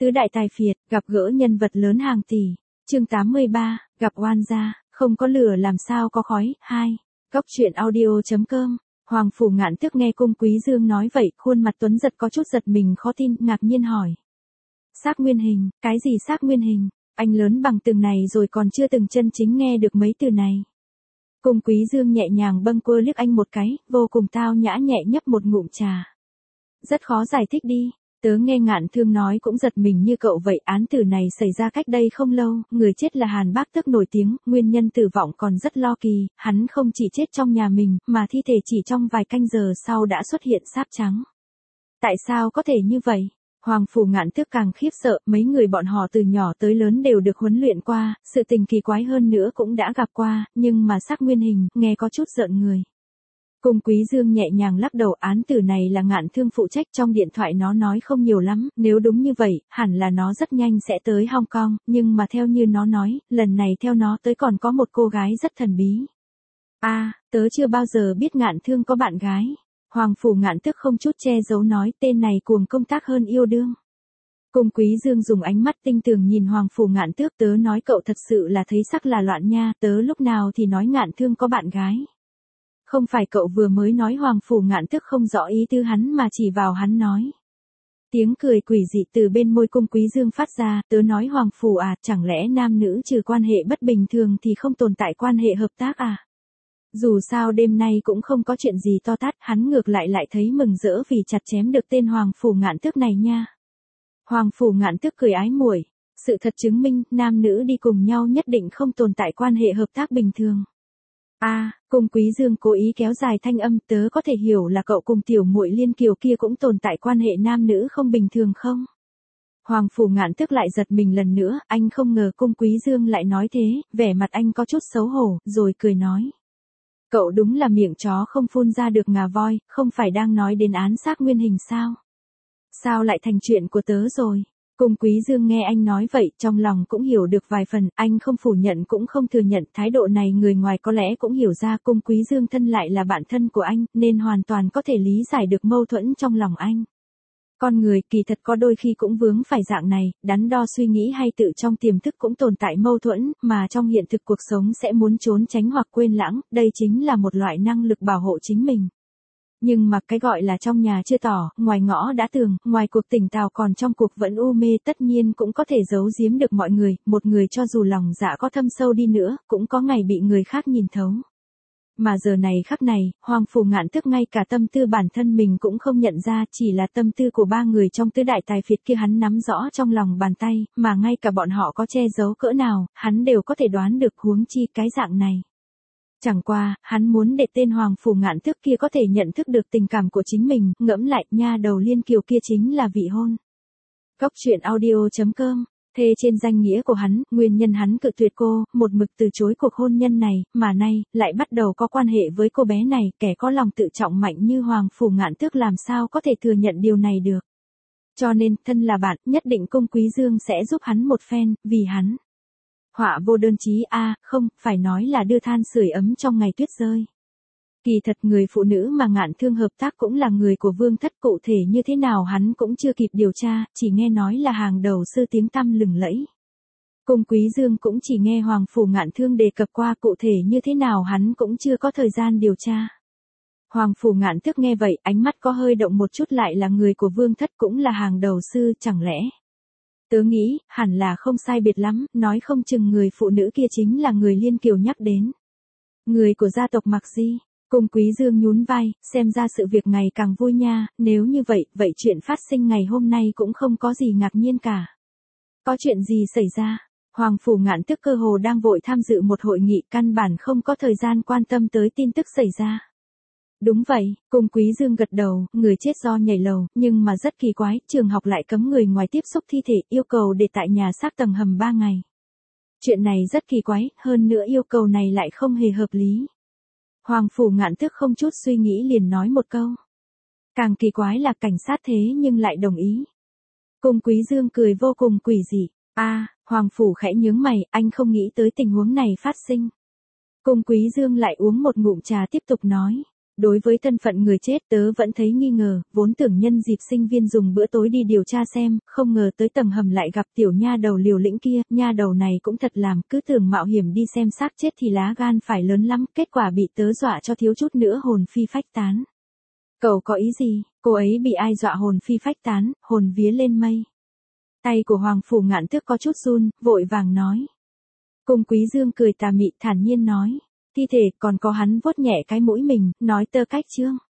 Tứ đại tài phiệt, gặp gỡ nhân vật lớn hàng tỷ. Chương 83, gặp oan gia, không có lửa làm sao có khói. 2. Góc truyện audio.com. Hoàng Phủ Ngạn Tước nghe Cung Quý Dương nói vậy, khuôn mặt tuấn giật có chút giật mình khó tin, ngạc nhiên hỏi. Xác nguyên hình, cái gì xác nguyên hình? Anh lớn bằng từng này rồi còn chưa từng chân chính nghe được mấy từ này. Cung Quý Dương nhẹ nhàng bâng quơ liếc anh một cái, vô cùng tao nhã nhẹ nhấp một ngụm trà. Rất khó giải thích đi. Tớ nghe Ngạn Thương nói cũng giật mình như cậu vậy, án tử này xảy ra cách đây không lâu, người chết là Hàn Bác Tước nổi tiếng, nguyên nhân tử vong còn rất lo kỳ, hắn không chỉ chết trong nhà mình, mà thi thể chỉ trong vài canh giờ sau đã xuất hiện sáp trắng. Tại sao có thể như vậy? Hoàng Phủ Ngạn Tước càng khiếp sợ, mấy người bọn họ từ nhỏ tới lớn đều được huấn luyện qua, sự tình kỳ quái hơn nữa cũng đã gặp qua, nhưng mà xác nguyên hình, nghe có chút rợn người. Cung Quý Dương nhẹ nhàng lắc đầu, án tử này là Ngạn Thương phụ trách, trong điện thoại nó nói không nhiều lắm, nếu đúng như vậy, hẳn là nó rất nhanh sẽ tới Hong Kong, nhưng mà theo như nó nói, lần này theo nó tới còn có một cô gái rất thần bí. Tớ chưa bao giờ biết Ngạn Thương có bạn gái. Hoàng Phủ Ngạn Tước không chút che giấu nói, tên này cuồng công tác hơn yêu đương. Cung Quý Dương dùng ánh mắt tinh tường nhìn Hoàng Phủ Ngạn Tước, tớ nói cậu thật sự là thấy sắc là loạn nha, tớ lúc nào thì nói Ngạn Thương có bạn gái. Không phải cậu vừa mới nói? Hoàng Phủ Ngạn Tước không rõ ý tư hắn mà chỉ vào hắn nói. Tiếng cười quỷ dị từ bên môi Cung Quý Dương phát ra, tớ nói Hoàng Phủ chẳng lẽ nam nữ trừ quan hệ bất bình thường thì không tồn tại quan hệ hợp tác à? Dù sao đêm nay cũng không có chuyện gì to tát, hắn ngược lại thấy mừng rỡ vì chặt chém được tên Hoàng Phủ Ngạn Tước này nha. Hoàng Phủ Ngạn Tước cười ái muội, sự thật chứng minh, nam nữ đi cùng nhau nhất định không tồn tại quan hệ hợp tác bình thường. Cung Quý Dương cố ý kéo dài thanh âm, tớ có thể hiểu là cậu cùng tiểu muội Liên Kiều kia cũng tồn tại quan hệ nam nữ không bình thường không? Hoàng Phủ Ngạn Tước lại giật mình lần nữa, anh không ngờ Cung Quý Dương lại nói thế, vẻ mặt anh có chút xấu hổ, rồi cười nói. Cậu đúng là miệng chó không phun ra được ngà voi, không phải đang nói đến án xác nguyên hình sao? Sao lại thành chuyện của tớ rồi? Cung Quý Dương nghe anh nói vậy, trong lòng cũng hiểu được vài phần, anh không phủ nhận cũng không thừa nhận, thái độ này người ngoài có lẽ cũng hiểu ra. Cung Quý Dương thân lại là bạn thân của anh, nên hoàn toàn có thể lý giải được mâu thuẫn trong lòng anh. Con người kỳ thật có đôi khi cũng vướng phải dạng này, đắn đo suy nghĩ hay tự trong tiềm thức cũng tồn tại mâu thuẫn, mà trong hiện thực cuộc sống sẽ muốn trốn tránh hoặc quên lãng, đây chính là một loại năng lực bảo hộ chính mình. Nhưng mà cái gọi là trong nhà chưa tỏ, ngoài ngõ đã tường, ngoài cuộc tỉnh táo còn trong cuộc vẫn u mê, tất nhiên cũng có thể giấu giếm được mọi người, một người cho dù lòng dạ có thâm sâu đi nữa, cũng có ngày bị người khác nhìn thấu. Mà giờ này khắc này, Hoàng Phủ Ngạn Tước ngay cả tâm tư bản thân mình cũng không nhận ra, chỉ là tâm tư của ba người trong tứ đại tài phiệt kia hắn nắm rõ trong lòng bàn tay, mà ngay cả bọn họ có che giấu cỡ nào, hắn đều có thể đoán được, huống chi cái dạng này. Chẳng qua, hắn muốn để tên Hoàng Phủ Ngạn Tước kia có thể nhận thức được tình cảm của chính mình, ngẫm lại, nha đầu Liên Kiều kia chính là vị hôn. Góc truyện audio.com. Thê trên danh nghĩa của hắn, nguyên nhân hắn cự tuyệt cô, một mực từ chối cuộc hôn nhân này, mà nay, lại bắt đầu có quan hệ với cô bé này, kẻ có lòng tự trọng mạnh như Hoàng Phủ Ngạn Tước làm sao có thể thừa nhận điều này được. Cho nên, thân là bạn, nhất định Cung Quý Dương sẽ giúp hắn một phen, vì hắn. Họa vô đơn chí không, phải nói là đưa than sưởi ấm trong ngày tuyết rơi. Kỳ thật người phụ nữ mà Ngạn Thương hợp tác cũng là người của Vương Thất, cụ thể như thế nào hắn cũng chưa kịp điều tra, chỉ nghe nói là hàng đầu sư tiếng tăm lừng lẫy. Cung Quý Dương cũng chỉ nghe Hoàng Phủ Ngạn Thương đề cập qua, cụ thể như thế nào hắn cũng chưa có thời gian điều tra. Hoàng Phủ Ngạn Tước nghe vậy, ánh mắt có hơi động một chút, lại là người của Vương Thất cũng là hàng đầu sư, chẳng lẽ? Tớ nghĩ, hẳn là không sai biệt lắm, nói không chừng người phụ nữ kia chính là người Liên Kiều nhắc đến. Người của gia tộc Mạc Di. Cung Quý Dương nhún vai, xem ra sự việc ngày càng vui nha, nếu như vậy, vậy chuyện phát sinh ngày hôm nay cũng không có gì ngạc nhiên cả. Có chuyện gì xảy ra? Hoàng Phủ Ngạn Tước cơ hồ đang vội tham dự một hội nghị, căn bản không có thời gian quan tâm tới tin tức xảy ra. Đúng vậy, Cung Quý Dương gật đầu, người chết do nhảy lầu, nhưng mà rất kỳ quái, trường học lại cấm người ngoài tiếp xúc thi thể, yêu cầu để tại nhà xác tầng hầm 3 ngày. Chuyện này rất kỳ quái, hơn nữa yêu cầu này lại không hề hợp lý. Hoàng Phủ Ngạn Tước không chút suy nghĩ liền nói một câu. Càng kỳ quái là cảnh sát thế nhưng lại đồng ý. Cung Quý Dương cười vô cùng quỷ dị. Hoàng Phủ khẽ nhướng mày, anh không nghĩ tới tình huống này phát sinh. Cung Quý Dương lại uống một ngụm trà tiếp tục nói. Đối với thân phận người chết tớ vẫn thấy nghi ngờ, vốn tưởng nhân dịp sinh viên dùng bữa tối đi điều tra xem, không ngờ tới tầng hầm lại gặp tiểu nha đầu liều lĩnh kia, nha đầu này cũng thật làm, cứ tưởng mạo hiểm đi xem xác chết thì lá gan phải lớn lắm, kết quả bị tớ dọa cho thiếu chút nữa hồn phi phách tán. Cậu có ý gì, cô ấy bị ai dọa hồn phi phách tán, hồn vía lên mây. Tay của Hoàng Phủ Ngạn Tước có chút run, vội vàng nói. Cung Quý Dương cười tà mị thản nhiên nói. Thi thể còn có hắn vuốt nhẹ cái mũi mình, nói tơ cách chương.